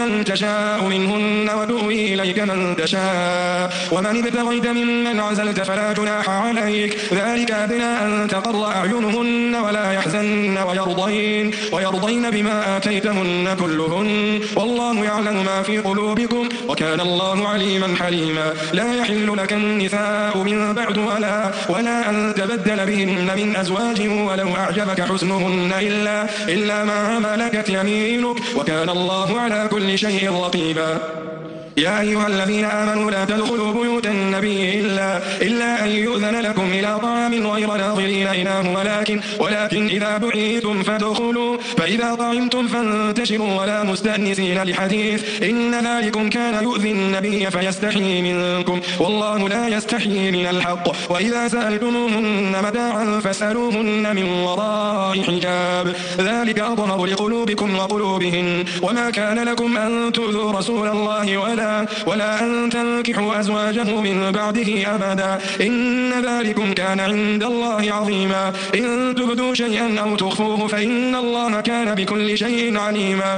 من تشاء منهن وتؤوي إليك من تشاء ومن ابتغيت ممن عزلت فلا جناح عليك ذلك أدنى أن تقر أعينهن ولا يحزن ويرضين بما آتيتهن كلهن والله يعلم ما في قلوبكم وكان الله عليما حليما لا يحل لك النساء من بعد ولا أن تبدل بهن من أزواج ولو أعجبك حسنهن إلا ما ملكت يمينك وكان الله على كل شيء رقيبا يا أيها الذين آمنوا لا تدخلوا بيوت النبي إلا أن يؤذن لكم إلى طعام غير ناظرين إناه ولكن إذا دعيتم فادخلوا فإذا طعمتم فانتشروا ولا مستأنسين لحديث إن ذلكم كان يؤذي النبي فيستحيي منكم والله لا يستحيي من الحق وإذا سألتموهن متاعا فاسألوهن من وراء حجاب ذلك أطهر لقلوبكم وقلوبهن وما كان لكم أن تؤذوا رسول الله ولا أن تنكحوا أزواجه من بعده أبدا إن ذلكم كان عند الله عظيما إن تبدوا شيئا أو تخفوه فإن الله كان بكل شيء عليما